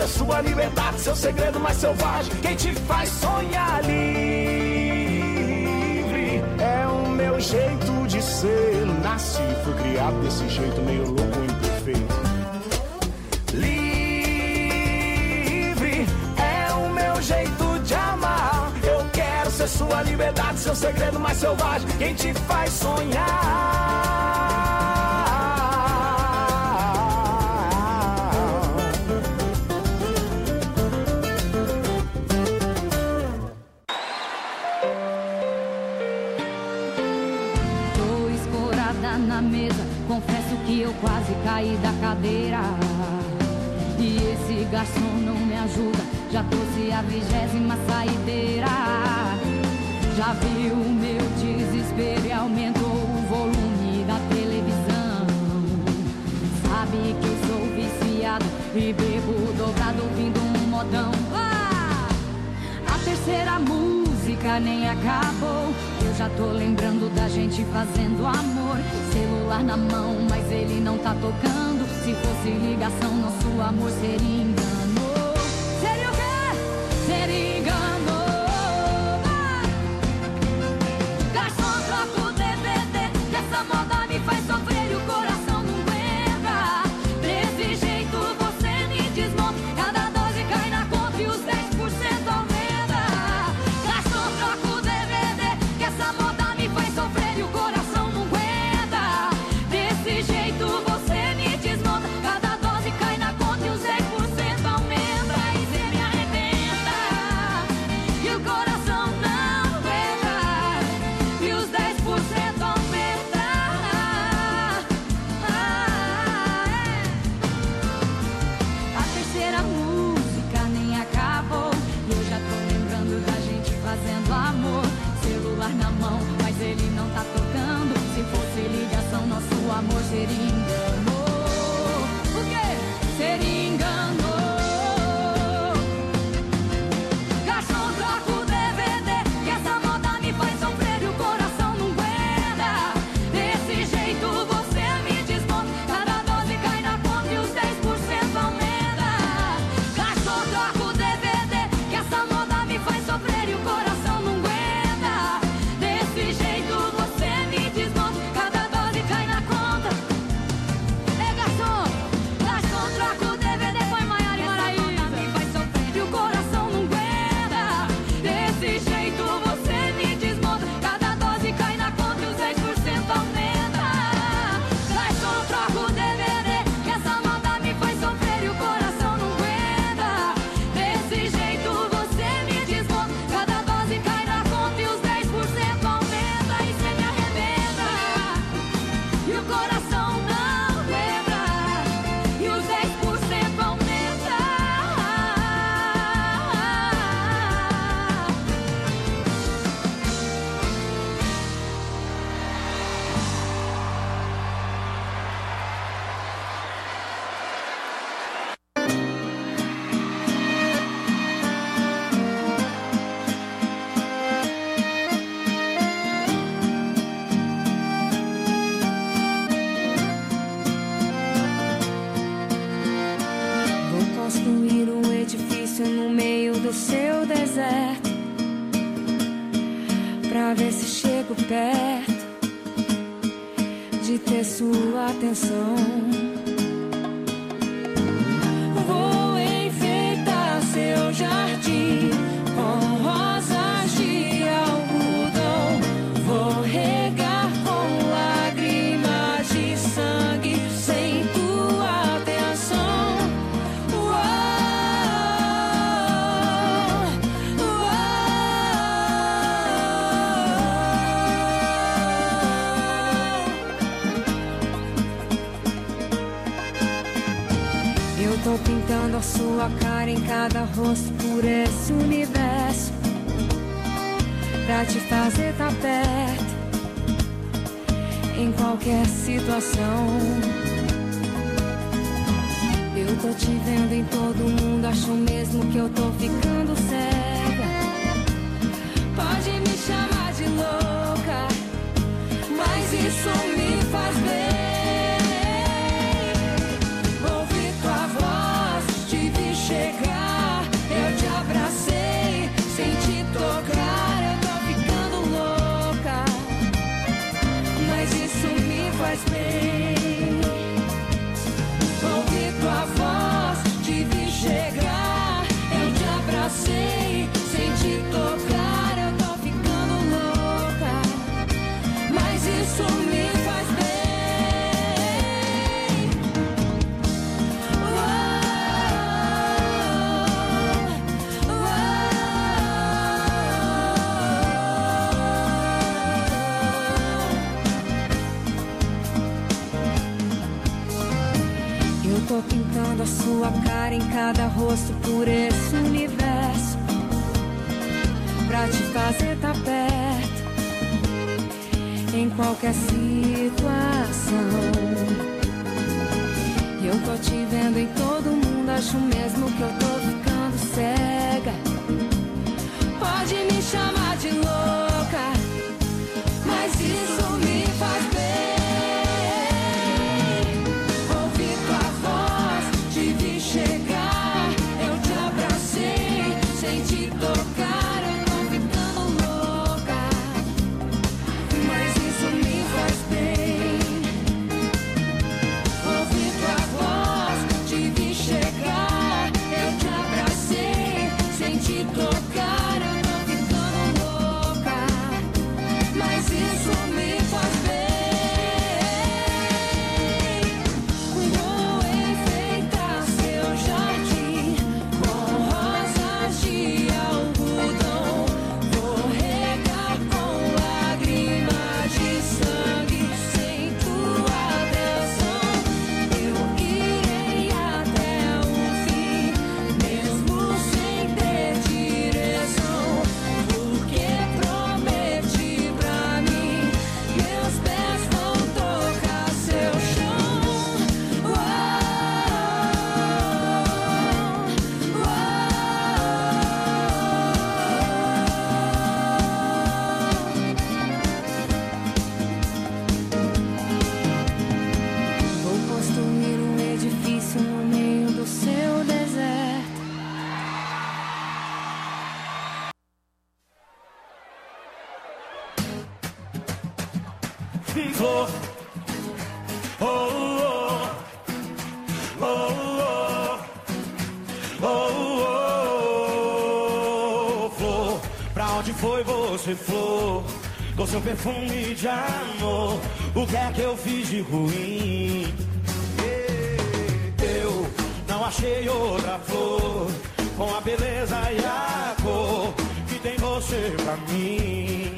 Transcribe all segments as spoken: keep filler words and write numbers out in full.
ser sua liberdade, seu segredo mais selvagem, quem te faz sonhar livre. É o meu jeito de ser, nasci, fui criado desse jeito meio louco, imperfeito. Livre é o meu jeito de amar. Eu quero ser sua liberdade, seu segredo mais selvagem, quem te faz sonhar. Na mesa, confesso que eu quase caí da cadeira. E esse garçom não me ajuda, já trouxe a vigésima saideira. Já viu o meu desespero e aumentou o volume da televisão. Sabe que eu sou viciado e bebo dobrado ouvindo um modão. Ah! A terceira música nem acabou, eu já tô lembrando da gente fazendo amor. Celular na mão, mas ele não tá tocando. Se fosse ligação, nosso amor seria engano. Seria o quê? Seria engano. Ah! Garçom, troca o D V D, que essa moda me faz sofrer e o coração não aguenta. Desse jeito você me desmonta, cada dose cai na conta e os dez por cento aumenta. Garçom, troca o D V D, que essa moda me faz sofrer e o coração não aguenta. Desse jeito você me desmonta, cada dose cai na conta e os dez por cento aumenta. E cê me arrebenta e o coração não aguenta, e os dez por cento aumenta. Ah, é. A terceira música nem acabou e eu já tô lembrando da gente fazendo amor. Celular na mão, mas ele não tá tocando. Se fosse ligação, nosso amor seria engano. O quê? Seria engano. Garçom, troca o D V D, que essa moda me faz sofrer e o coração não aguenta. Desse jeito você me desmonta, cada dose cai na conta e os dez por cento aumenta. Garçom, troca o D V D, que essa moda me faz sofrer e o coração não aguenta. Desse jeito você me desmonta, cada dose cai na conta. É garçom, garçom, troca o D V D, põe Maiara e Maraísa. Me faz sofrer e o coração não aguenta. Desse jeito você me desmonta, cada dose cai na conta e os dez por cento aumenta. Garçom, troca o D V D, que essa moda me faz sofrer e o coração não aguenta. Desse jeito você me desmonta, cada dose cai na conta e os dez por cento aumenta. E cê me arrebenta e o coração não aguenta, e os dez por cento aumenta. Vou construir um edifício no meio do seu deserto, pra ver se chego perto de ter sua atenção. Vou enfeitar seu jardim com rosas de algodão. Vou regar com lágrimas de sangue sem tua atenção. Uou, uou. Eu tô pintando a sua cara em cada rosto por esse universo, pra te fazer tá perto em qualquer situação. Eu tô te vendo em todo mundo, acho mesmo que eu tô ficando cega. Pode me chamar de louca, mas isso me faz bem. Ouvir tua voz, te vi chegar. tô pintando a sua cara em cada rosto por esse universo, pra te fazer tá perto em qualquer situação. Eu tô te vendo em todo mundo, acho mesmo que eu tô ficando cega. Pode me chamar de louca, mas isso me faz bem. Ouvi tua voz, te vi chegar, eu te abracei, sem te tocar, eu tô ficando louca, mas isso me faz bem. Ouvi tua voz, te vi chegar, eu te abracei, sem te tocar, eu tô ficando louca, mas isso me faz bem. Vou enfeitar seu jardim com rosas de algodão, vou regar com lágrimas de sangue sem tua atenção. Eu irei até o fim, mesmo sem ter direção, porque prometi pra mim, meus pés vão tocar seu chão. Vou construir um edifício no meio do seu deserto. Flor, oh, oh, oh, oh, oh, oh, flor, pra onde foi você, flor? Com seu perfume de amor, o que é que eu fiz de ruim? Eu não achei outra flor com a beleza e a cor que tem você pra mim.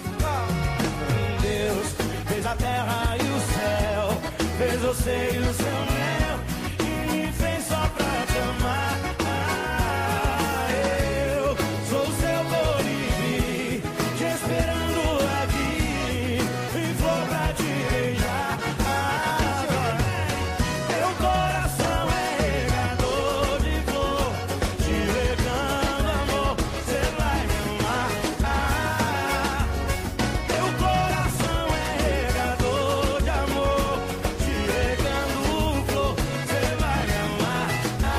Deus fez a terra e o céu, fez você e o seu mel, e me fez só pra te amar. Ah, eu sou o seu colibri, te esperando aqui, e flor pra te beijar. Ah, meu coração é regador de flor, te regando amor, cê vai me amar. Ah, meu coração é regador de amor, te regando flor, cê vai me amar. Ah,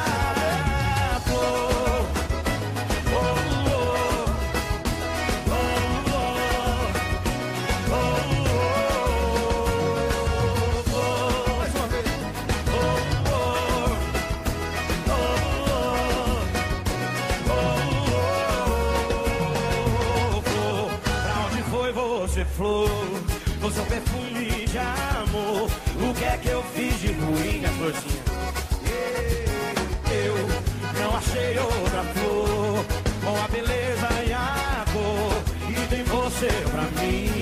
flor, oh, oh, oh, oh, oh, oh, mais uma vez. Oh, oh, oh, oh, flor, pra onde foi você, flor? Com seu perfume de amor, o que é que eu fiz de ruim, a florzinha? Eu não achei outra flor com a beleza e a cor, e tem você pra mim.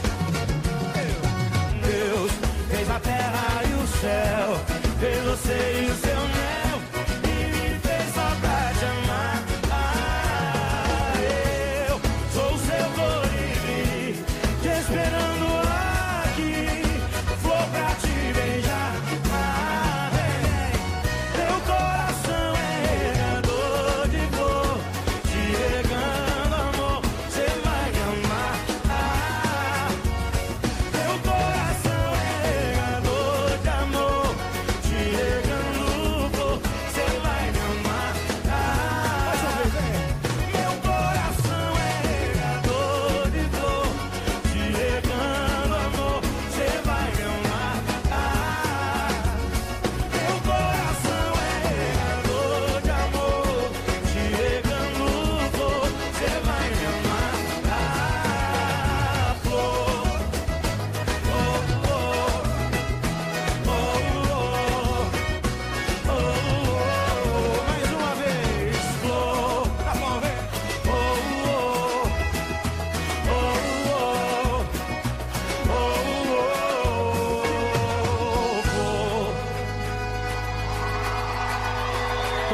Deus fez a terra e o céu, fez você e o seu mel, e me fez só pra te amar. Ah, eu sou o seu colibri, te esperando aqui, flor pra te beijar. Ah, vem, vem. Meu coração é regador de flor, te regando amor, cê vai me amar. Ah, meu coração é regador de amor, te regando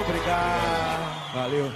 obrigado. Valeu.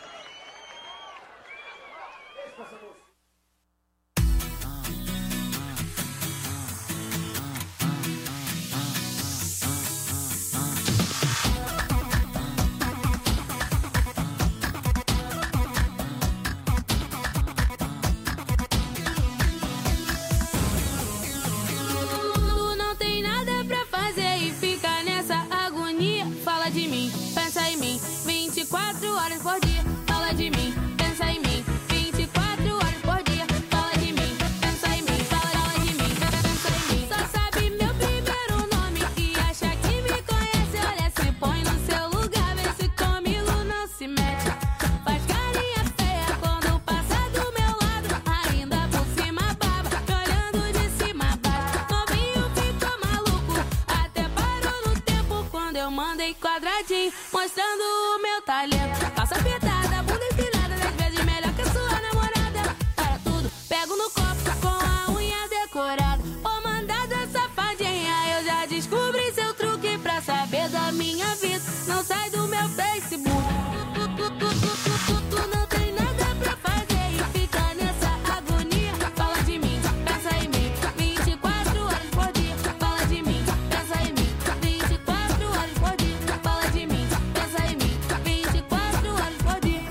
Por dia, fala de mim, pensa em mim. vinte e quatro horas por dia, fala de mim, pensa em mim, fala de mim, pensa em mim. Só sabe meu primeiro nome e acha que me conhece. Olha, se põe no seu lugar, vê se comigo não se mete. Faz carinha feia quando passa do meu lado, ainda por cima baba, me olhando de cima a baixo. Novinho ficou maluco, até parou no tempo quando eu mandei quadradinho, mostrando o meu talento. Passa apertada, bunda empinada, dez vezes melhor que a sua namorada. Para tudo, pego no copo com a unha decorada. Ô mandada safadinha, eu já descobri seu truque pra saber da minha vida. Não sai do meu Facebook. Tu, tu, tu, tu, tu, tu, tu não tem nada pra fazer e fica nessa agonia. Fala de mim, pensa em mim, vinte e quatro horas por dia. Fala de mim, pensa em mim, vinte e quatro horas por dia. Fala de mim, pensa em mim, vinte e quatro horas por dia.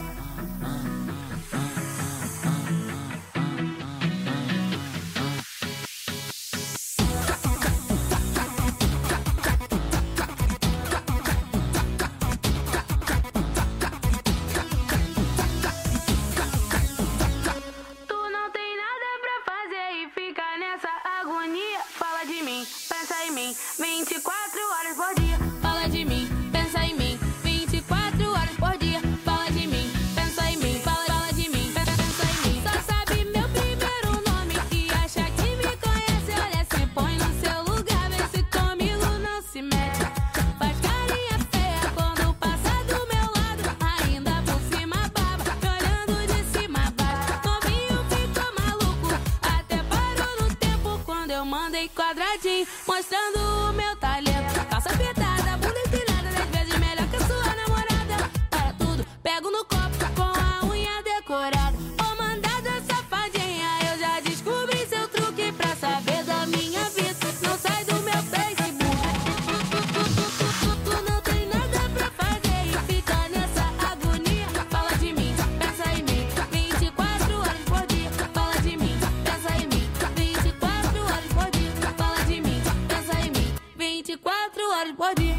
Tu não tem nada pra fazer e fica nessa agonia. Fala de mim, pensa em mim, vinte e quatro horas por dia. Fala de mim, pensa em mim, vinte e quatro horas por dia. Fala de mim, pensa em mim, fala, fala de mim, pensa em mim. Só sabe meu primeiro nome e acha que me conhece. Olha, se põe no seu lugar, vê se comigo não se mete. Faz carinha feia quando passa do meu lado, ainda por cima baba, me olhando de cima a baixo. Novinho ficou maluco, até parou no tempo quando eu mandei quadradinho, mostrando o meu talento. Calça apertada, bunda empinada, dez vezes melhor que a sua namorada. Para tudo, pego no copo com a unha decorada. Ô mandada safadinha, eu já descobri seu truque pra saber da minha vida. Não sai do meu Facebook. Tu não tem nada pra fazer e fica nessa agonia. Fala de mim, pensa em mim, vinte e quatro horas por dia. Fala de mim, pensa em mim, vinte e quatro horas por dia. Fala de mim, pensa em mim, vinte e quatro horas por dia.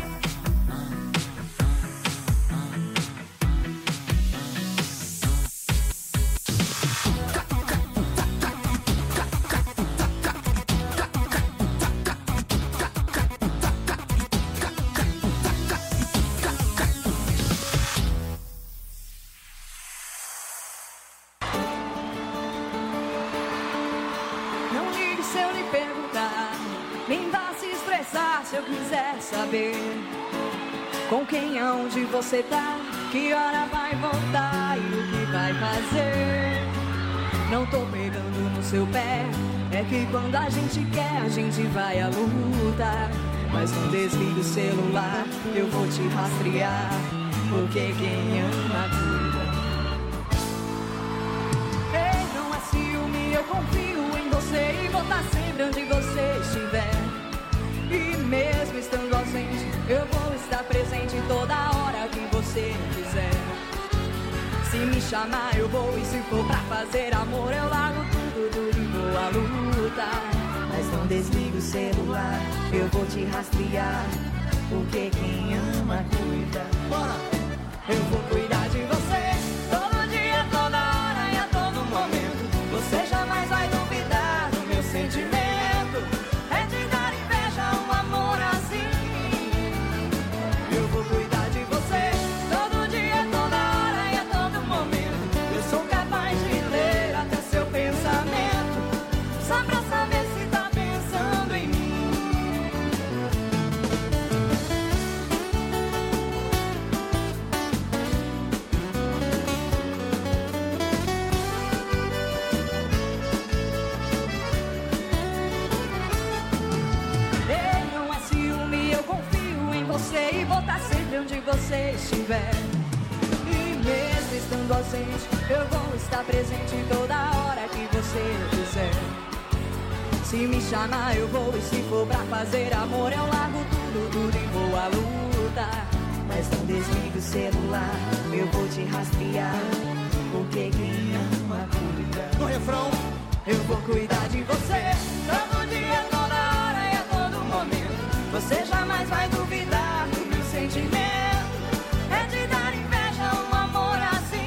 Não ligue se eu lhe perguntar, nem vá se estressar se eu quiser saber com quem, aonde você tá, que hora vai voltar e o que vai fazer. Não tô pegando no seu pé, é que quando a gente quer a gente vai à luta. Mas não desligue o celular, eu vou te rastrear, porque quem ama cuida. Ei, não é ciúme, eu confio em você e vou estar sempre onde você estiver. E mesmo estando ausente, eu vou estar presente toda hora que você quiser. Se me chamar eu vou, e se for pra fazer amor eu largo tudo, tudo e vou à luta. Mas não desligue o celular, eu vou te rastrear, porque quem ama cuida. Bora! Eu vou cuidar de você todo dia, toda hora e a todo momento. Você jamais vai duvidar do meu sentimento. É de dar inveja um amor assim. Eu vou cuidar de você todo dia, toda hora e a todo momento. Eu sou capaz de ler até seu pensamento, só pra saber se tá pensando em mim. vou estar sempre onde você estiver. E mesmo estando ausente, eu vou estar presente em toda hora que você quiser. Se me chamar eu vou, e se for pra fazer amor eu largo tudo, tudo e vou à luta. Mas não desligue o celular, eu vou te rastrear, porque quem ama cuida. No refrão, eu vou cuidar de você, todo dia, toda hora e a todo momento. Você jamais vai duvidar do meu sentimento. É de dar inveja um amor assim.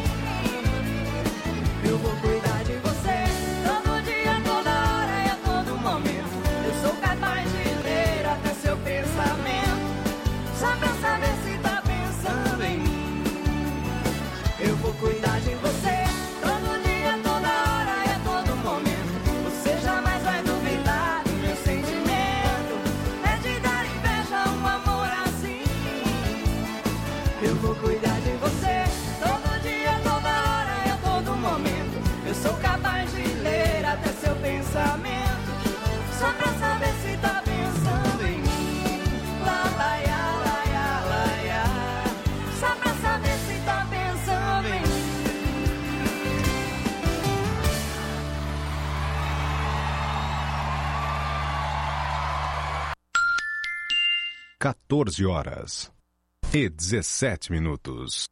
Eu vou cuidar de você, todo dia, toda hora e a todo momento. Eu sou capaz de ler até seu pensamento, só pra saber se tá pensando em mim. Eu vou cuidar de você, todo dia, toda hora e a todo momento. Você jamais vai duvidar do meu sentimento. É de dar inveja um amor assim. Eu vou cuidar de você, todo dia, toda hora e a todo momento. Eu sou capaz de ler até seu pensamento, só pra saber se tá pensando em mim. Lá, lá, ia, lá, ia, lá, ia. Só pra saber se tá pensando em mim. quatorze horas e dezessete minutos.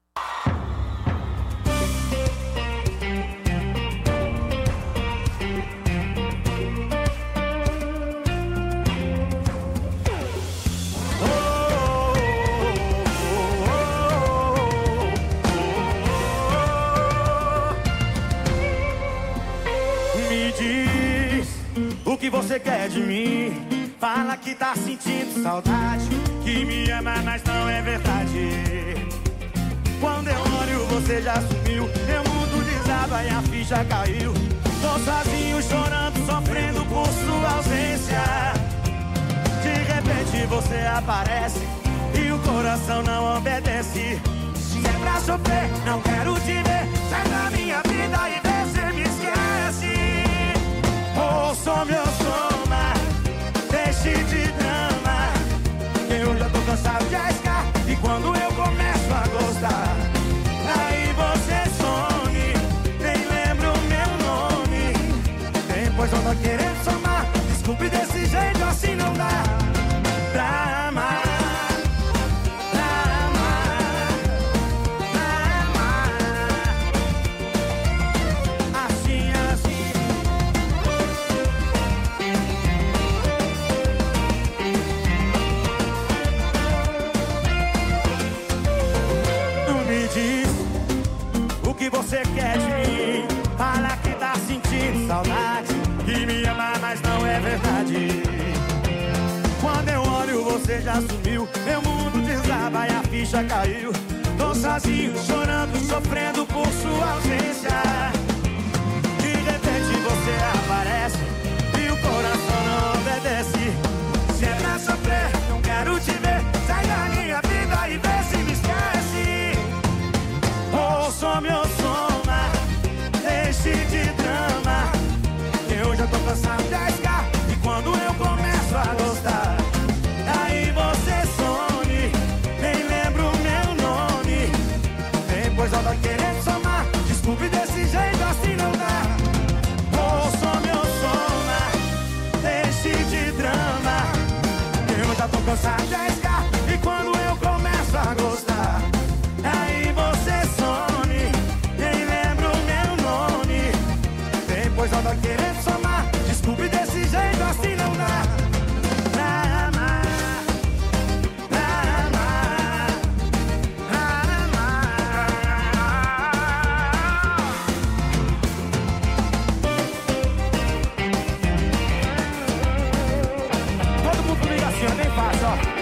me diz o que você quer de mim. Fala que tá sentindo saudade, que me ama, mas não é verdade. Quando eu olho você já sumiu, meu mundo desaba e a ficha caiu. Tô sozinho chorando, sofrendo por sua ausência. De repente você aparece e o coração não obedece. Se é pra sofrer, não quero te ver. Sai da minha vida e vê se me esquece. Ouça meu soma, deixe de drama. Eu já tô cansado de arriscar, e quando eu começo a gostar, aí você some, nem lembra o meu nome. Depois eu tô querendo somar. Desculpe, desse jeito assim não dá pra amar. Você quer de mim, fala que tá sentindo saudade, que me ama, mas não é verdade. Quando eu olho você já sumiu, meu mundo desaba e a ficha caiu. Tô sozinho, chorando, sofrendo por sua ausência. De repente você aparece e o coração não obedece. Se é pra sofrer, não quero te ver. Sai da minha vida e vê se me esquece. Ouça meu soma, deixe de drama. Eu já tô cansado de arriscar, e quando eu começo a gostar, aí você some, nem lembra o meu nome. Depois eu tô querendo somar. Desculpe, desse jeito assim não dá. Ouça meu soma, deixe de drama. Eu já tô cansado de arriscar, e quando eu começo a gostar, aí você some, nem lembra o meu nome. Depois eu tô querendo somar. Desculpe, desse jeito assim não dá pra amar, pra amar, pra amar. Todo mundo comigo assim, ó, bem fácil, ó.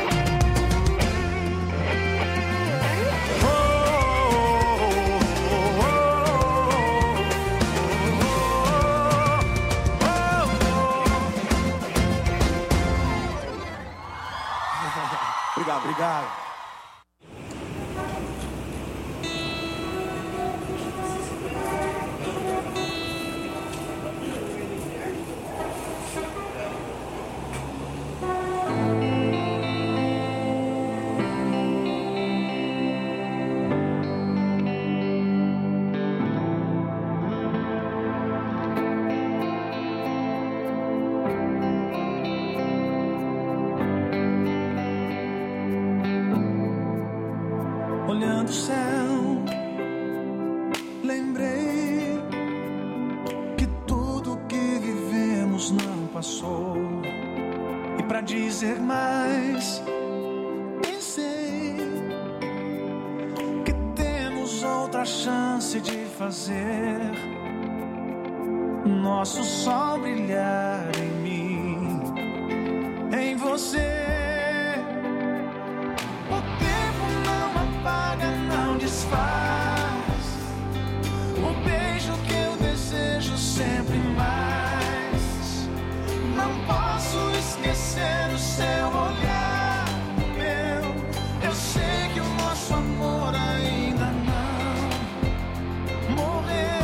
Obrigado, obrigado. do céu, lembrei que tudo que vivemos não passou. E pra dizer mais, pensei que temos outra chance de fazer nosso sol brilhar em mim, em você. O tempo não apaga, não desfaz o beijo que eu desejo sempre mais. Não posso esquecer o seu olhar, o meu. Eu sei que o nosso amor ainda não morreu.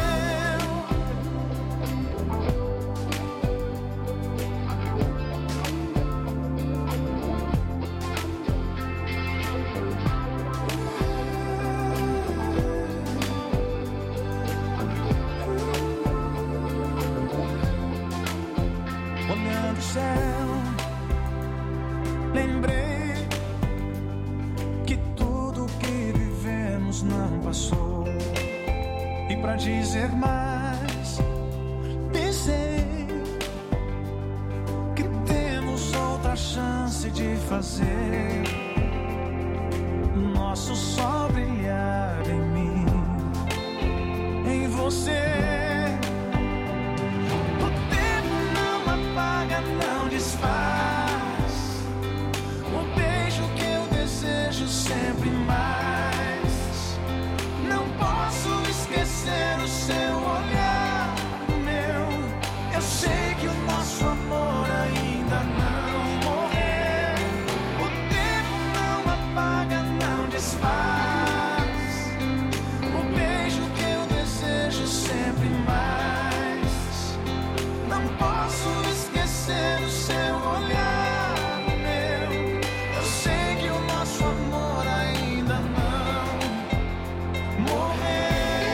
Olhando o céu, lembrei que tudo que vivemos não passou. E pra dizer mais, pensei que temos outra chance de fazer nosso sol brilhar em mim, em você. Não desfaz o beijo que eu desejo sempre mais. Não posso esquecer o seu olhar, meu. Eu sei que o nosso amor ainda não morreu. O tempo não apaga, não desfaz o beijo que eu desejo sempre mais. Não posso esquecer o seu olhar, meu. Eu sei que o nosso amor ainda não morreu.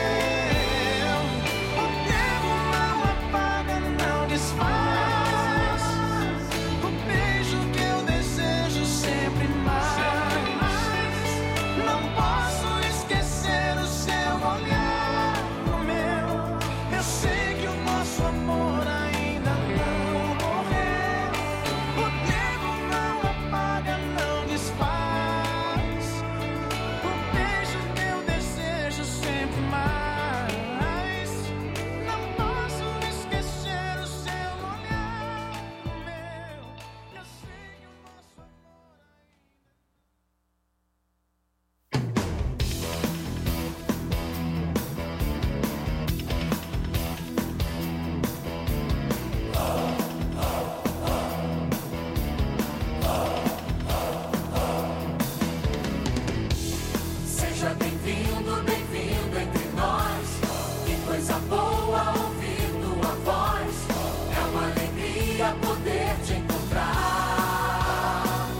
O tempo não apaga, não desfaz o beijo que eu desejo sempre mais. Não posso esquecer o seu olhar, meu. Eu sei que o nosso amor ainda não morreu. O tempo não apaga, não desfaz o beijo que eu desejo sempre mais. Não posso esquecer o seu olhar, meu. Eu sei que o nosso amor Seja bem-vindo, bem-vindo entre nós. Que coisa boa ouvir tua voz. É uma alegria poder te encontrar.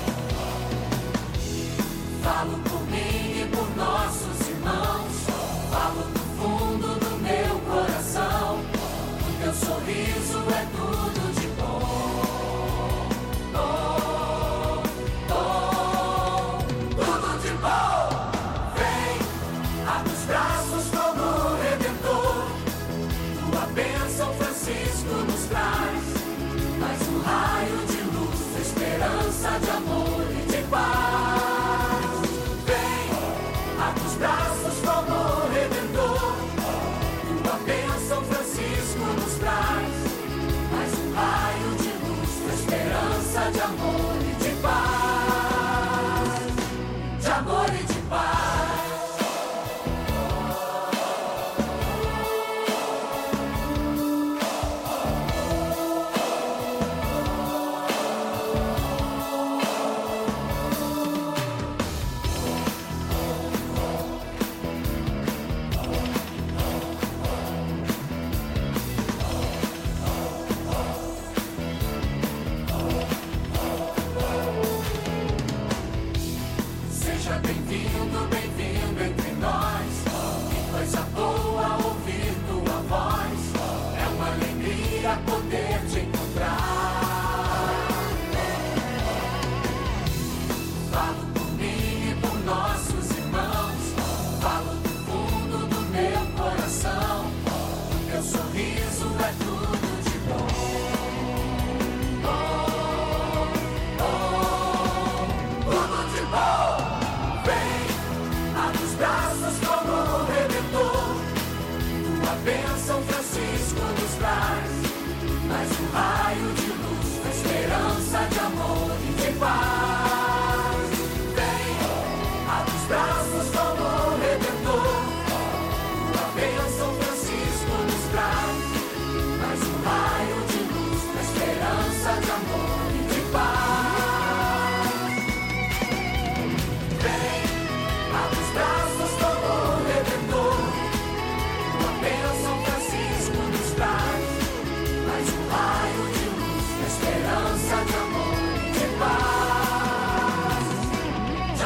Falo por mim e por nossos irmãos. Falo do fundo do meu coração. O teu sorriso é tudo de bom. Oh, oh, tudo de bom. Abre os braços como o Redentor. Tua bênção, Francisco, nos traz mais um raio de luz, esperança, de amor e de paz. Vem, abre os braços como o Redentor. Tua bênção, Francisco, nos traz mais um raio de luz, esperança, de amor e de paz. De amor e de paz. Falo por mim e por nossos irmãos.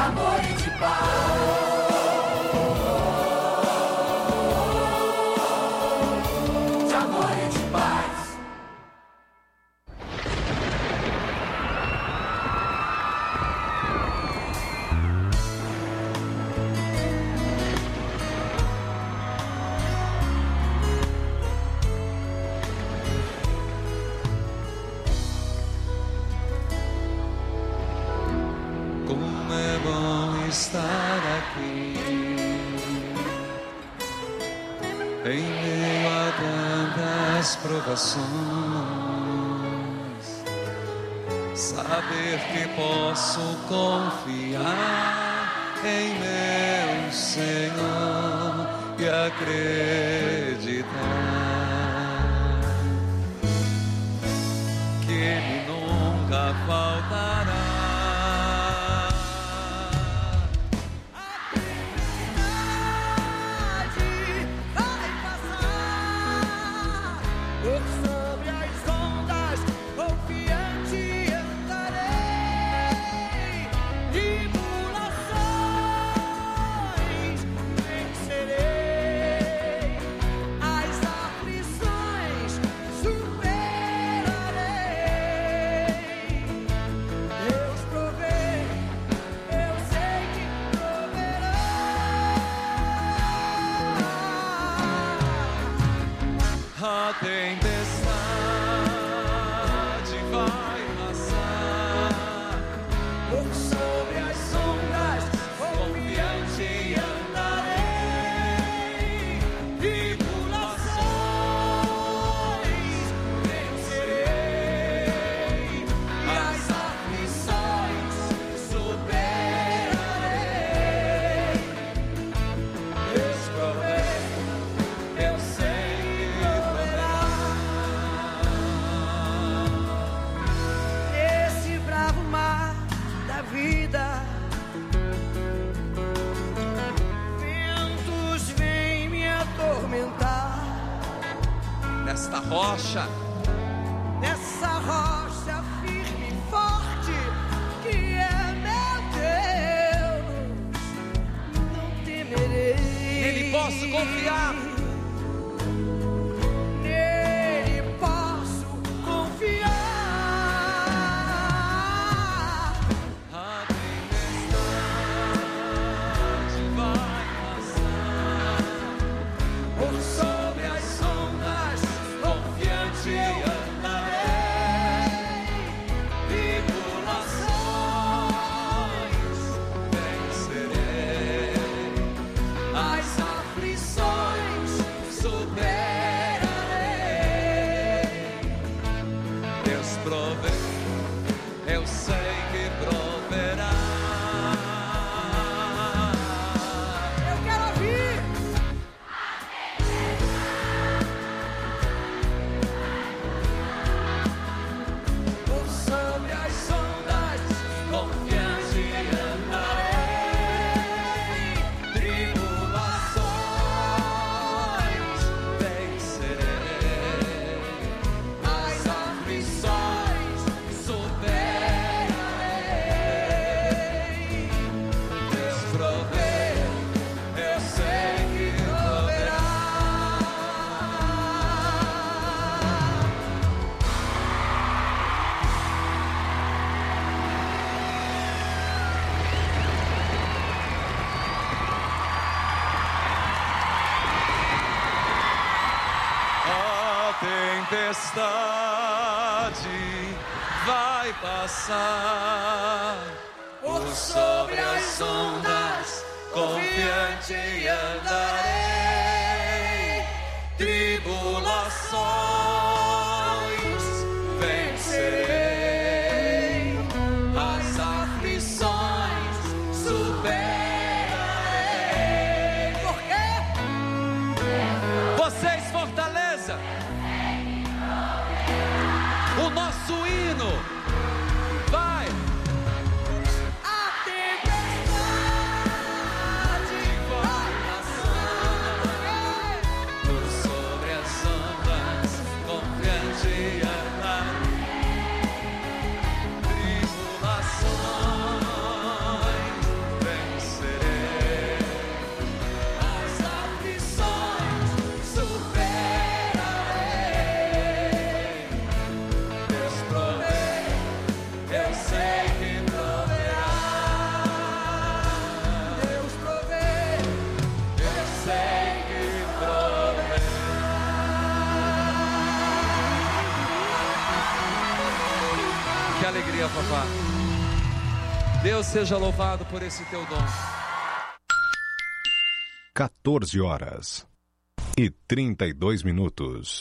amor e de paz. De amor e de paz. Como é bom estar aqui, em meio a tantas provações, saber que posso confiar em meu Senhor e acreditar que Ele nunca faltará. A tempestade vai passar, por sobre as ondas, confiante andarei, tribulações vencerei, as aflições superarei. Deus provê, eu sei. Vida, ventos vêm me atormentar. Nesta rocha, nessa rocha firme e forte que é meu Deus, não temerei. Nele posso confiar. Nele posso confiar. Eu sei que proverá. Eu quero ouvir. Por sobre as ondas, confiante andarei. Tribulações vencerei. As aflições superarei. Deus provê, eu sei que proverá. A tempestade vai passar, por sobre as ondas, confiante andarei. Tribulações vencerei, as aflições superarei. Por quê? Vocês, Fortaleza, o nosso hino vai. A tempestade vai passar. Deus seja louvado por esse teu dom. quatorze horas e trinta e dois minutos.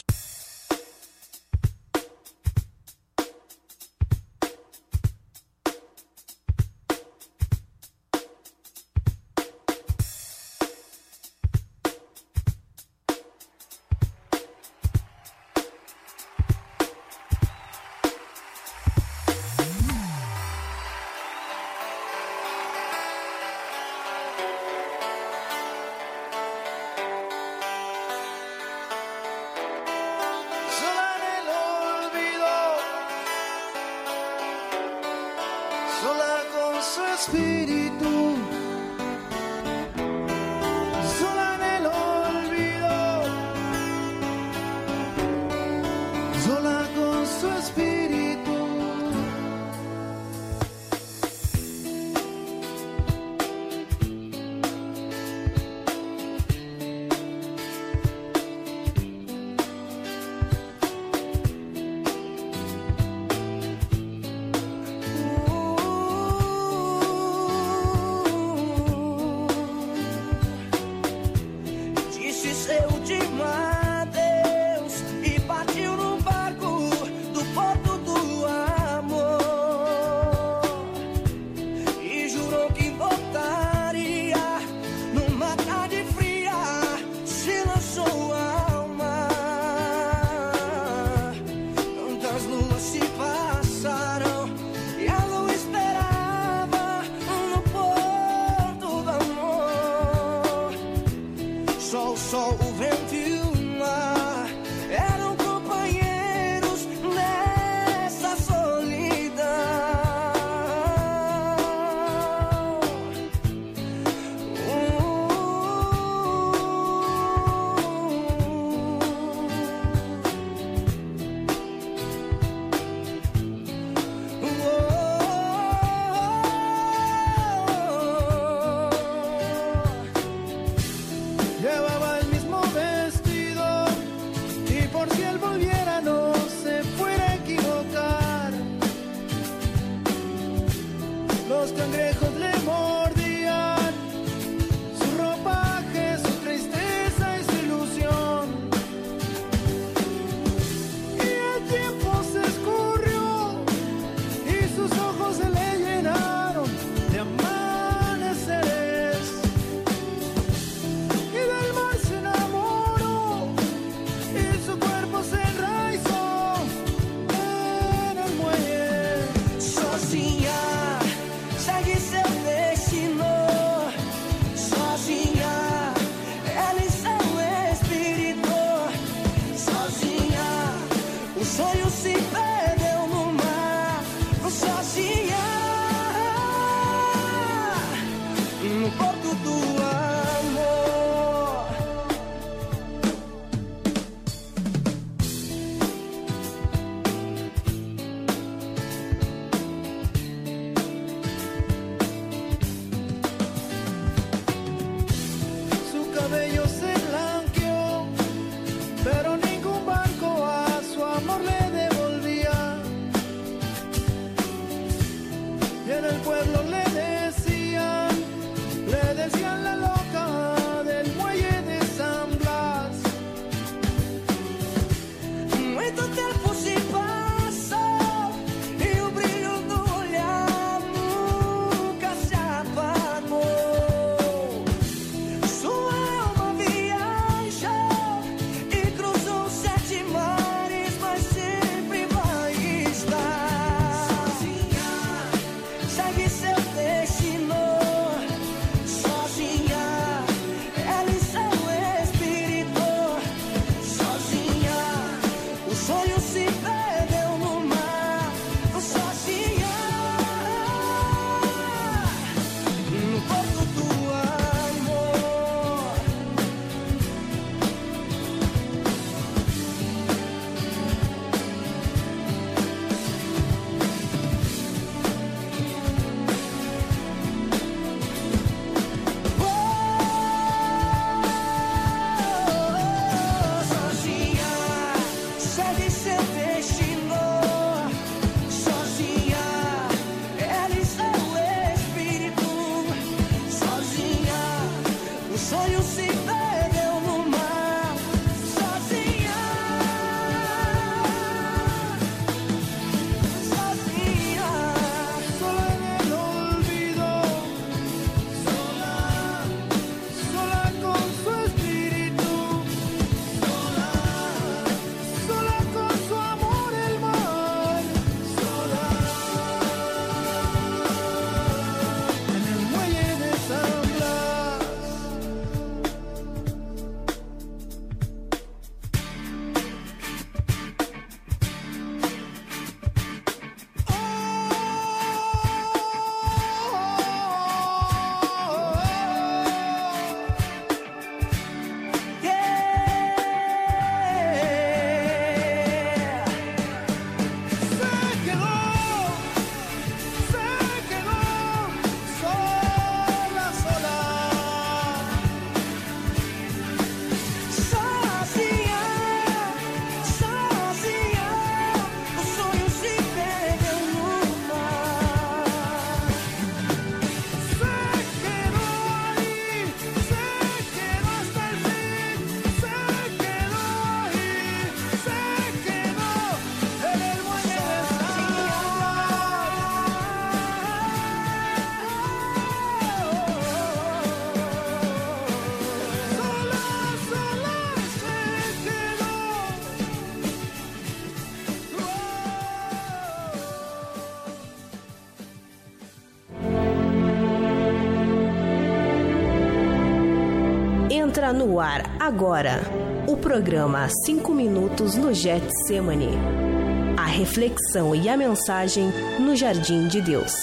Entra no ar agora o programa cinco minutos no Getsemane. A reflexão e a mensagem no Jardim de Deus.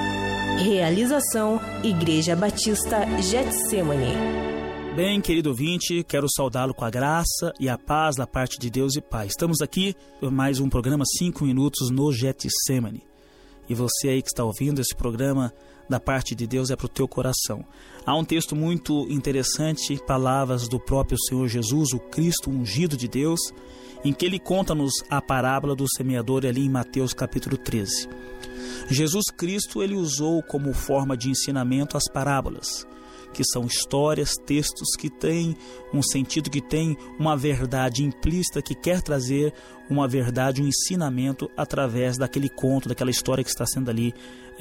Realização Igreja Batista Getsemane. Bem, querido ouvinte, quero saudá-lo com a graça e a paz da parte de Deus e Pai. Estamos aqui em mais um programa cinco minutos no Getsemane. E você aí que está ouvindo esse programa da parte de Deus é para o teu coração. Há um texto muito interessante, palavras do próprio Senhor Jesus, o Cristo ungido de Deus, em que ele conta-nos a parábola do semeador ali em Mateus capítulo treze. Jesus Cristo, ele usou como forma de ensinamento as parábolas, que são histórias, textos que têm um sentido, que têm uma verdade implícita, que quer trazer uma verdade, um ensinamento através daquele conto, daquela história que está sendo ali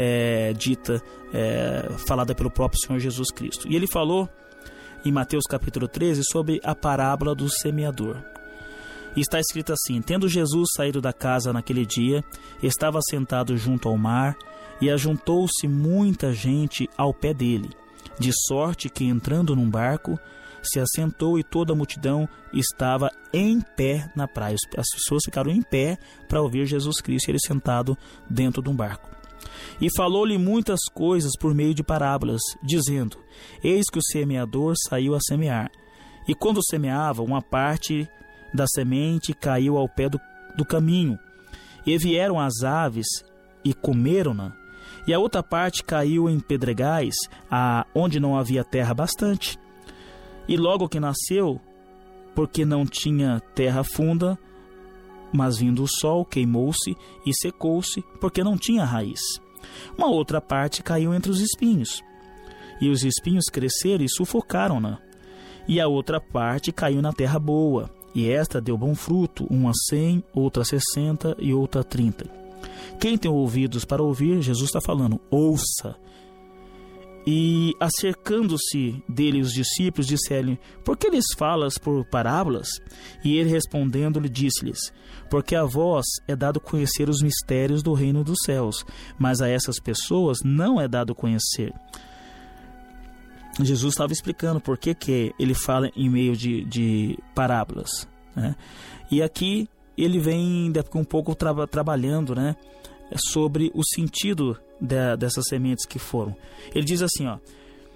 é, dita, é, falada pelo próprio Senhor Jesus Cristo. E ele falou em Mateus capítulo treze sobre a parábola do semeador. E está escrito assim: tendo Jesus saído da casa naquele dia, estava sentado junto ao mar, e ajuntou-se muita gente ao pé dele, de sorte que, entrando num barco, se assentou e toda a multidão estava em pé na praia. As pessoas ficaram em pé para ouvir Jesus Cristo, ele sentado dentro de um barco. E falou-lhe muitas coisas por meio de parábolas, dizendo: eis que o semeador saiu a semear. E quando semeava, uma parte da semente caiu ao pé do, do caminho, e vieram as aves e comeram-na. E a outra parte caiu em pedregais, a, onde não havia terra bastante. E logo que nasceu, porque não tinha terra funda, mas vindo o sol, queimou-se e secou-se, porque não tinha raiz. Uma outra parte caiu entre os espinhos, e os espinhos cresceram e sufocaram-na. E a outra parte caiu na terra boa, e esta deu bom fruto, uma a cem, outra a sessenta e outra a trinta. Quem tem ouvidos para ouvir, Jesus está falando, ouça. E acercando-se dele os discípulos, disseram-lhe: por que lhes falas por parábolas? E ele respondendo-lhe disse-lhes: porque a vós é dado conhecer os mistérios do reino dos céus, mas a essas pessoas não é dado conhecer. Jesus estava explicando por que, que ele fala em meio de, de parábolas, né? E aqui ele vem daqui um pouco tra- trabalhando, né, sobre o sentido de, dessas sementes que foram. Ele diz assim, ó: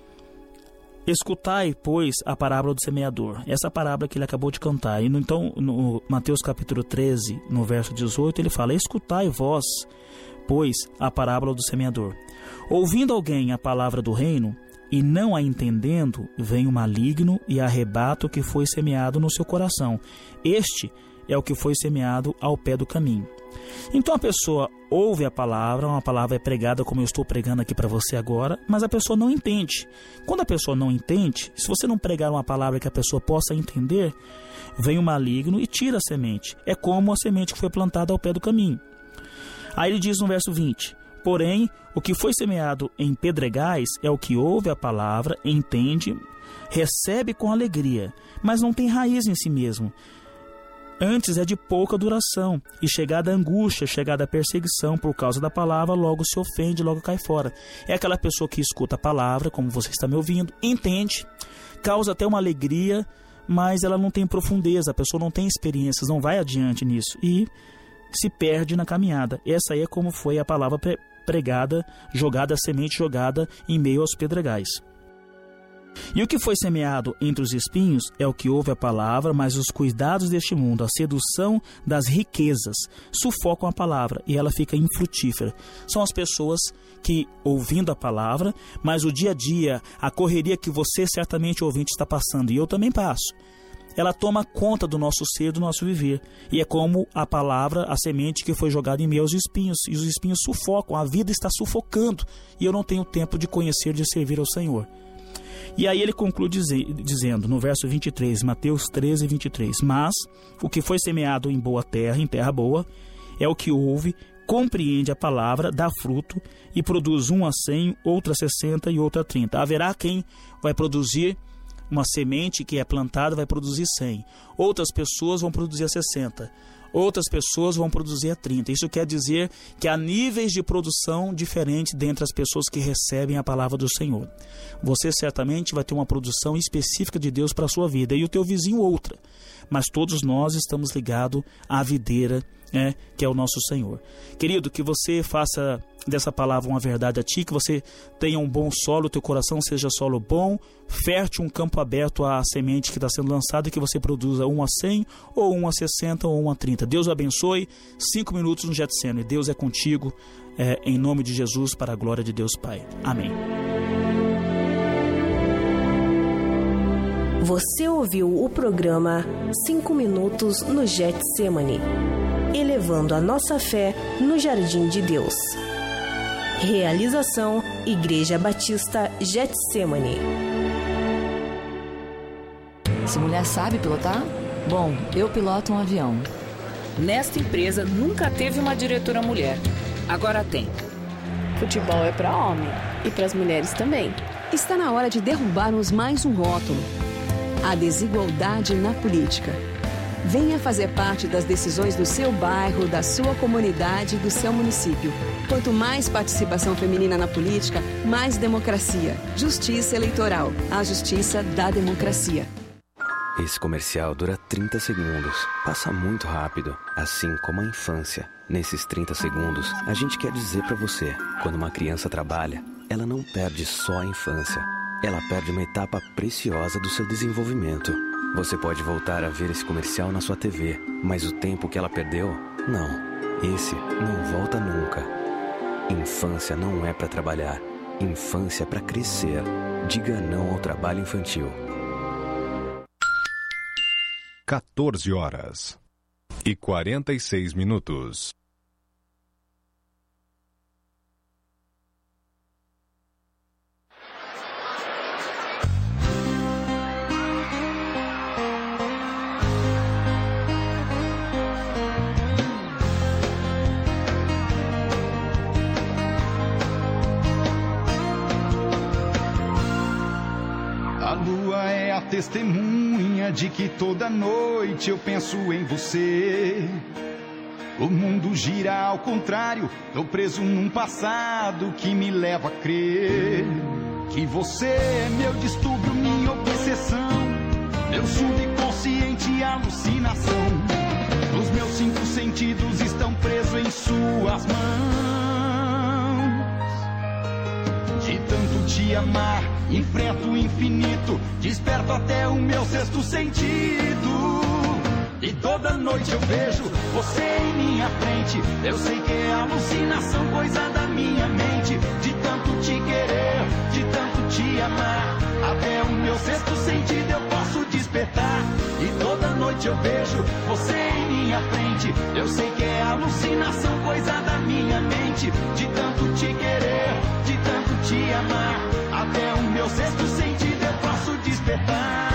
escutai, pois, a parábola do semeador. Essa parábola que ele acabou de cantar. E no, então, no Mateus capítulo treze, no verso dezoito, ele fala: escutai vós, pois, a parábola do semeador. Ouvindo alguém a palavra do reino, e não a entendendo, vem o maligno e arrebata o que foi semeado no seu coração. Este é o que foi semeado ao pé do caminho. Então a pessoa ouve a palavra, uma palavra é pregada como eu estou pregando aqui para você agora, mas a pessoa não entende. Quando a pessoa não entende, se você não pregar uma palavra que a pessoa possa entender, vem o maligno e tira a semente. É como a semente que foi plantada ao pé do caminho. Aí ele diz no verso vinte: porém, o que foi semeado em pedregais é o que ouve a palavra, entende, recebe com alegria, mas não tem raiz em si mesmo. Antes é de pouca duração, e chegada a angústia, chegada a perseguição por causa da palavra, logo se ofende, logo cai fora. É aquela pessoa que escuta a palavra, como você está me ouvindo, entende, causa até uma alegria, mas ela não tem profundeza, a pessoa não tem experiências, não vai adiante nisso, e se perde na caminhada. Essa aí é como foi a palavra pregada, jogada, a semente jogada em meio aos pedregais. E o que foi semeado entre os espinhos é o que ouve a palavra, mas os cuidados deste mundo, a sedução das riquezas, sufocam a palavra e ela fica infrutífera. São as pessoas que, ouvindo a palavra, mas o dia a dia, a correria que você certamente ouvinte está passando, e eu também passo, ela toma conta do nosso ser, do nosso viver. E é como a palavra, a semente que foi jogada em meio aos espinhos. E os espinhos sufocam, a vida está sufocando. E eu não tenho tempo de conhecer, de servir ao Senhor. E aí ele conclui dizendo, no verso vinte e três, Mateus treze, vinte e três: mas o que foi semeado em boa terra, em terra boa, é o que ouve, compreende a palavra, dá fruto e produz um a cem, outro a sessenta e outro a trinta. Haverá quem vai produzir uma semente que é plantada, vai produzir cem. Outras pessoas vão produzir a sessenta. outras pessoas vão produzir a trinta. Isso quer dizer que há níveis de produção diferentes dentre as pessoas que recebem a palavra do Senhor. Você certamente vai ter uma produção específica de Deus para a sua vida e o teu vizinho outra. Mas todos nós estamos ligados à videira, é, que é o nosso Senhor. Querido, que você faça dessa palavra uma verdade a ti, que você tenha um bom solo, teu coração seja solo bom, fértil, um campo aberto à semente que está sendo lançada, e que você produza um a cem, ou um a sessenta, ou um a trinta. Deus o abençoe. Cinco minutos no Getsemane. Deus é contigo, é, em nome de Jesus, para a glória de Deus Pai. Amém. Você ouviu o programa Cinco Minutos no Getsemane, elevando a nossa fé no Jardim de Deus. Realização Igreja Batista Getsemane. Essa mulher sabe pilotar? Bom, eu piloto um avião. Nesta empresa nunca teve uma diretora mulher. Agora tem. Futebol é para homem e para as mulheres também. Está na hora de derrubarmos mais um rótulo: a desigualdade na política. Venha fazer parte das decisões do seu bairro, da sua comunidade, do seu município. Quanto mais participação feminina na política, mais democracia. Justiça eleitoral. A justiça da democracia. Esse comercial dura trinta segundos. Passa muito rápido, assim como a infância. Nesses trinta segundos, a gente quer dizer pra você: quando uma criança trabalha, ela não perde só a infância. Ela perde uma etapa preciosa do seu desenvolvimento. Você pode voltar a ver esse comercial na sua T V, mas o tempo que ela perdeu, não. Esse não volta nunca. Infância não é para trabalhar. Infância é para crescer. Diga não ao trabalho infantil. quatorze horas e quarenta e seis minutos. A lua é a testemunha de que toda noite eu penso em você. O mundo gira ao contrário, tô preso num passado que me leva a crer que você é meu distúrbio, minha obsessão, meu subconsciente alucinação. Os meus cinco sentidos estão presos em suas mãos. De tanto te amar, enfrento o infinito, desperto até o meu sexto sentido. E toda noite eu vejo você em minha frente. Eu sei que é alucinação, coisa da minha mente. De tanto te querer, de tanto te amar, até o meu sexto sentido eu posso despertar. E toda noite eu vejo você em minha frente. Eu sei que é alucinação, coisa da minha mente. De tanto te querer, de tanto te amar, até o meu sexto sentido eu posso despertar.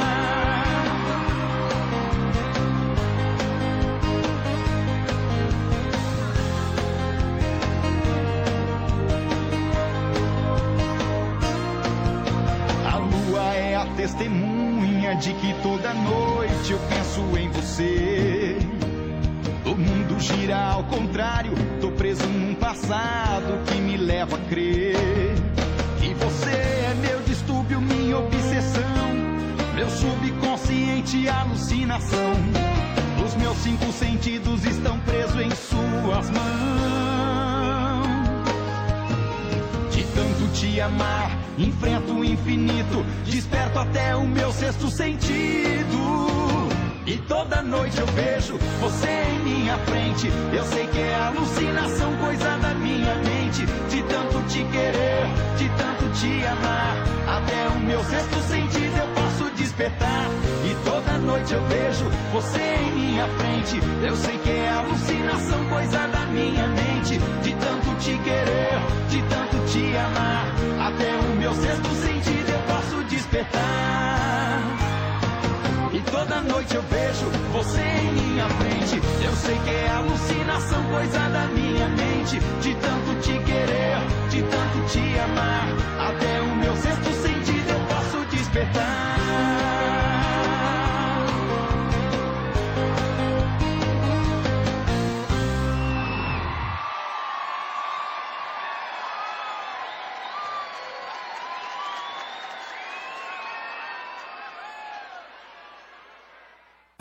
A lua é a testemunha de que toda noite eu penso em você. O mundo gira ao contrário, tô preso num passado que me leva a crer que você é meu distúrbio, minha obsessão, meu subconsciente alucinação. Os meus cinco sentidos estão presos em suas mãos. De tanto te amar, enfrento o infinito, desperto até o meu sexto sentido. E toda noite eu vejo você em minha frente. Eu sei que é alucinação, coisa da minha mente. De tanto te querer, de tanto te amar, até o meu sexto sentido eu posso despertar. E toda noite eu vejo você em minha frente. Eu sei que é alucinação, coisa da minha mente. De tanto te querer, de tanto te amar, até o meu sexto sentido eu posso despertar. E toda noite eu vejo você em minha frente. Eu sei que é alucinação, coisa da minha mente. De tanto te querer, de tanto te amar, até o meu sexto sentido eu posso despertar.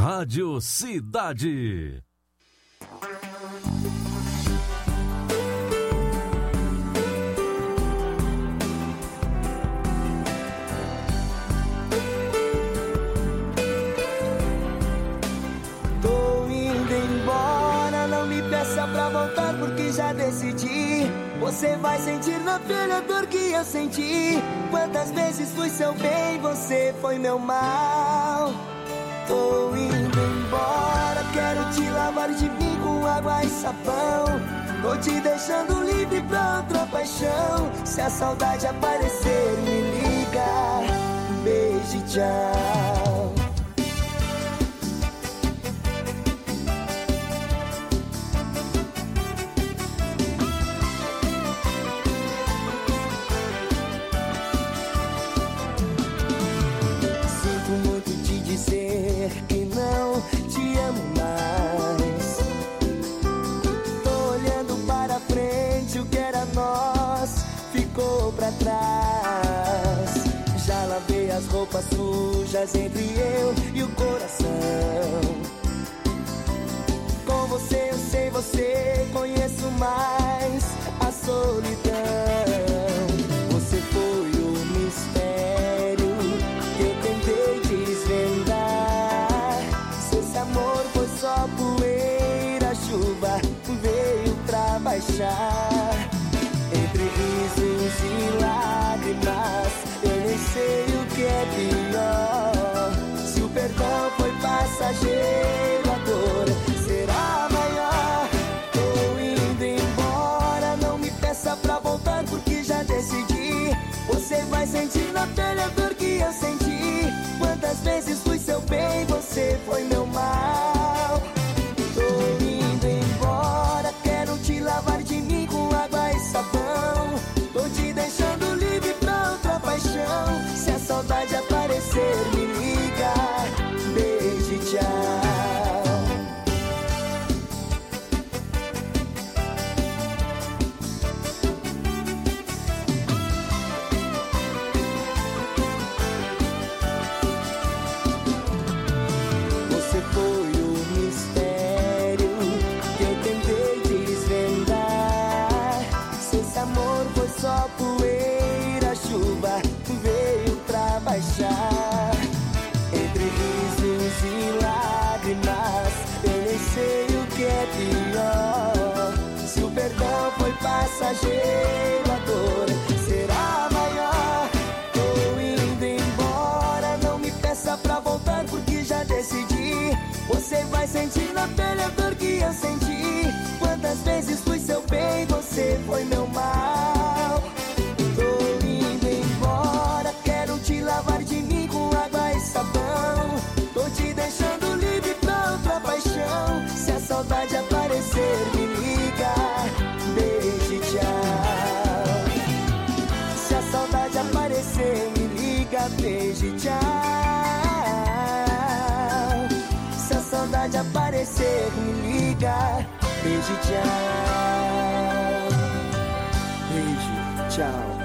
Rádio Cidade. Tô indo embora, não me peça pra voltar porque já decidi. Você vai sentir na pele a dor que eu senti. Quantas vezes fui seu bem, você foi meu mal. Tô indo embora, quero te lavar de mim com água e sabão. Tô te deixando livre pra outra paixão. Se a saudade aparecer, me liga. Beijo e tchau. Dizer que não te amo mais. Tô olhando para frente, o que era nós ficou pra trás. Já lavei as roupas sujas entre eu e o coração. Com você eu sei, você conheço mais a solidão. Você foi o mistério que eu tentei desvendar. Se esse amor foi só poeira, a chuva veio pra baixar. Entre risos e lágrimas, eu nem sei o que é pior. Se o perdão foi passageiro, a dor será maior. Tô indo embora, não me peça pra voltar porque já decidi. Você vai sentir na pele a dor que eu senti. Quantas vezes fui seu bem, você foi meu mal. Tô indo embora, quero te lavar de mim com água e sabão. Tô te deixando livre pra outra paixão. Se a saudade aparecer, me liga. Beijo e tchau. Você foi o mistério que eu tentei desvendar. Se esse amor foi só poeira, a chuva veio pra baixar. Entre risos e lágrimas, eu nem sei o que é pior. Se o perdão foi passageiro, a dor será maior. Tô indo embora, não me peça pra voltar porque já decidi. Você vai sentir na pele a dor que eu senti. Quantas vezes fui seu bem, você foi meu mal. Tô indo embora, quero te lavar de mim com água e sabão. Tô te deixando livre pra outra paixão. Se a saudade aparecer, me liga. Beijo e tchau. Se a saudade aparecer, me liga. Beijo e tchau. Se a saudade aparecer, me liga. Beijo e tchau. Beijo, tchau.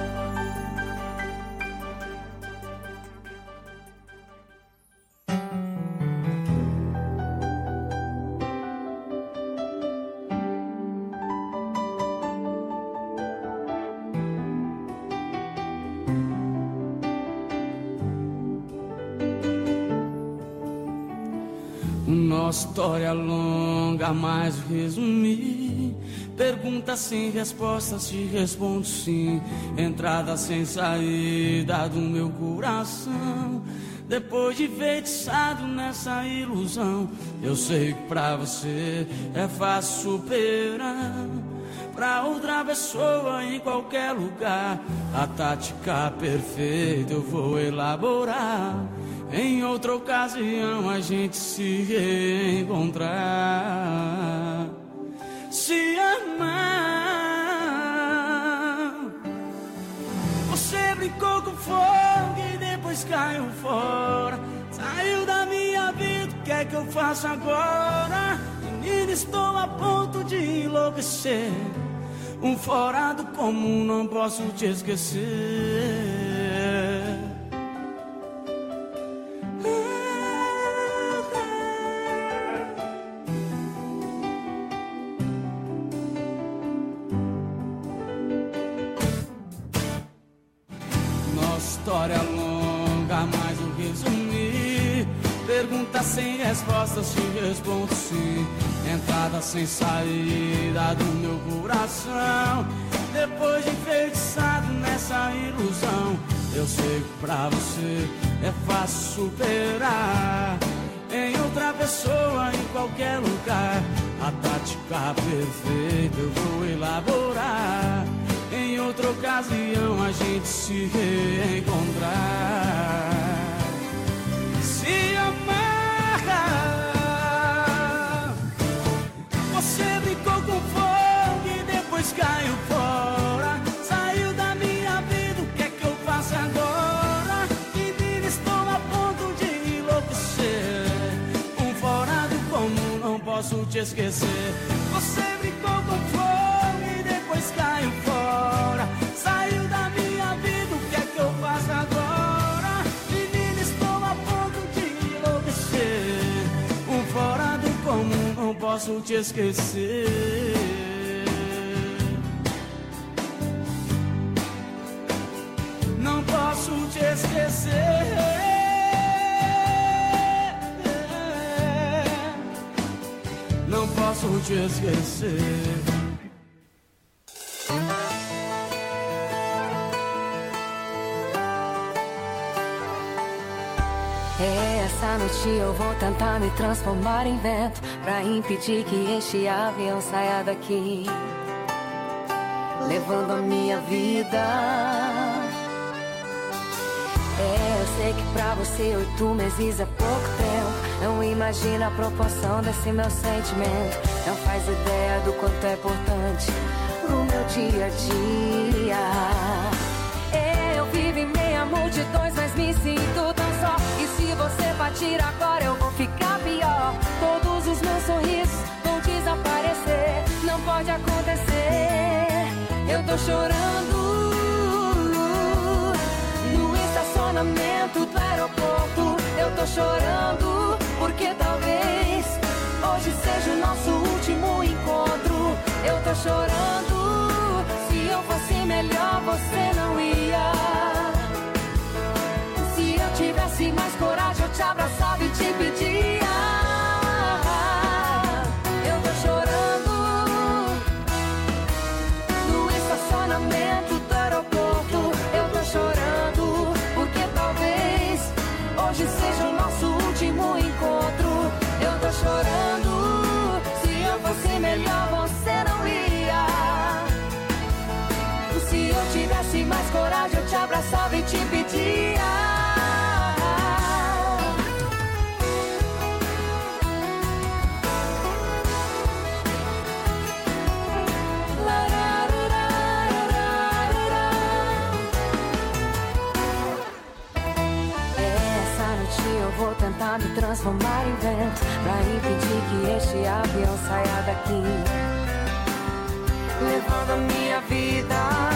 Nossa história longa, mas resumir. Perguntas sem respostas, te respondo sim. Entrada sem saída do meu coração. Depois de feitiçado nessa ilusão, eu sei que pra você é fácil superar. Pra outra pessoa em qualquer lugar, a tática perfeita eu vou elaborar. Em outra ocasião a gente se reencontrar. Se amar. Você brincou com fogo e depois caiu fora. Saiu da minha vida, o que é que eu faço agora? Menina, estou a ponto de enlouquecer. Um fora do comum, não posso te esquecer. história longa, mas o resumir. Pergunta sem respostas, te respondo sim. Entrada sem saída do meu coração. Depois de enfeitiçado nessa ilusão, eu sei que pra você é fácil superar. Em outra pessoa, em qualquer lugar, a tática perfeita eu vou elaborar. Em outra ocasião a gente se reencontrar. Se amar. Você brincou com fogo e depois caiu fora. Saiu da minha vida, o que é que eu faço agora? Menina, estou a ponto de enlouquecer. Um fora do comum, não posso te esquecer. Você brincou com fogo e depois caiu fora. Saiu da minha vida, o que é que eu faço agora? Menina, estou a ponto de enlouquecer. Um fora do comum, não posso te esquecer. Não posso te esquecer. Não posso te esquecer. Essa noite eu vou tentar me transformar em vento pra impedir que este avião saia daqui, levando a minha vida. É, eu sei que pra você oito meses é pouco tempo. Não imagina a proporção desse meu sentimento. Não faz ideia do quanto é importante pro meu dia a dia. É, eu vivo em meio a multidões, mas me sinto tão só. E se você partir agora eu vou ficar pior. Todos os meus sorrisos vão desaparecer. Não pode acontecer. Eu tô chorando no estacionamento do aeroporto. Eu tô chorando porque talvez hoje seja o nosso último encontro. Eu tô chorando. Se eu fosse melhor você não ia. Se eu tivesse mais coragem eu te abraçava e te pedia. Eu tô chorando no estacionamento do aeroporto. Eu tô chorando porque talvez hoje seja o nosso último encontro. Eu tô chorando. Se eu fosse melhor você não ia. Se eu tivesse mais coragem eu te abraçava e te pedia. Eu vou tentar me transformar em vento pra impedir que este avião saia daqui, levando a minha vida.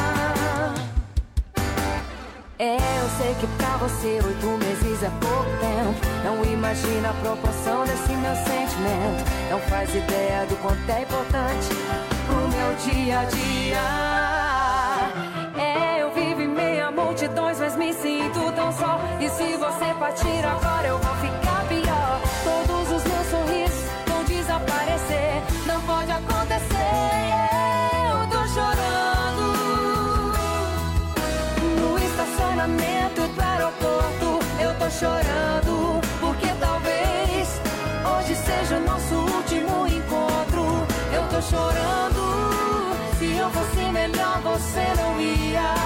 É, eu sei que pra você oito meses é pouco tempo. Não imagina a proporção desse meu sentimento. Não faz ideia do quanto é importante pro meu dia a dia. É, eu vivo em meio a multidões, mas me sinto tão só. E se você partir agora eu vou ficar pior. Todos os meus sorrisos vão desaparecer. Não pode acontecer. Eu tô chorando no estacionamento do aeroporto. Eu tô chorando porque talvez hoje seja o nosso último encontro. Eu tô chorando. Se eu fosse melhor você não ia.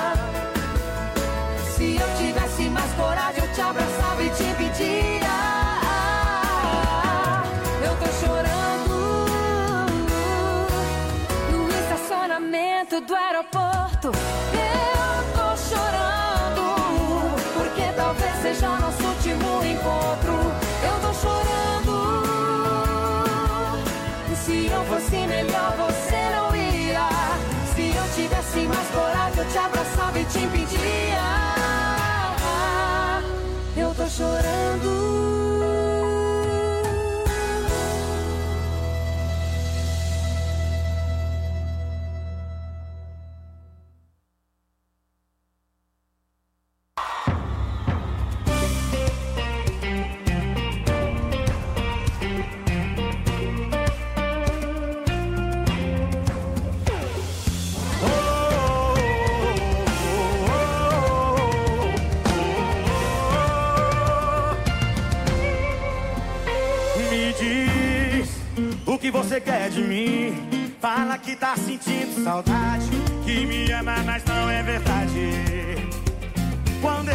Se eu tivesse mais coragem eu te abraçava e te pedia. Eu tô chorando no estacionamento do aeroporto. Eu tô chorando porque talvez seja nosso último encontro. Eu tô chorando. Se eu fosse melhor você não ia. Se eu tivesse mais coragem eu te abraçava e te pedia. Eu tô chorando. você quer de mim? Fala que tá sentindo saudade, que me ama, mas não é verdade. Quando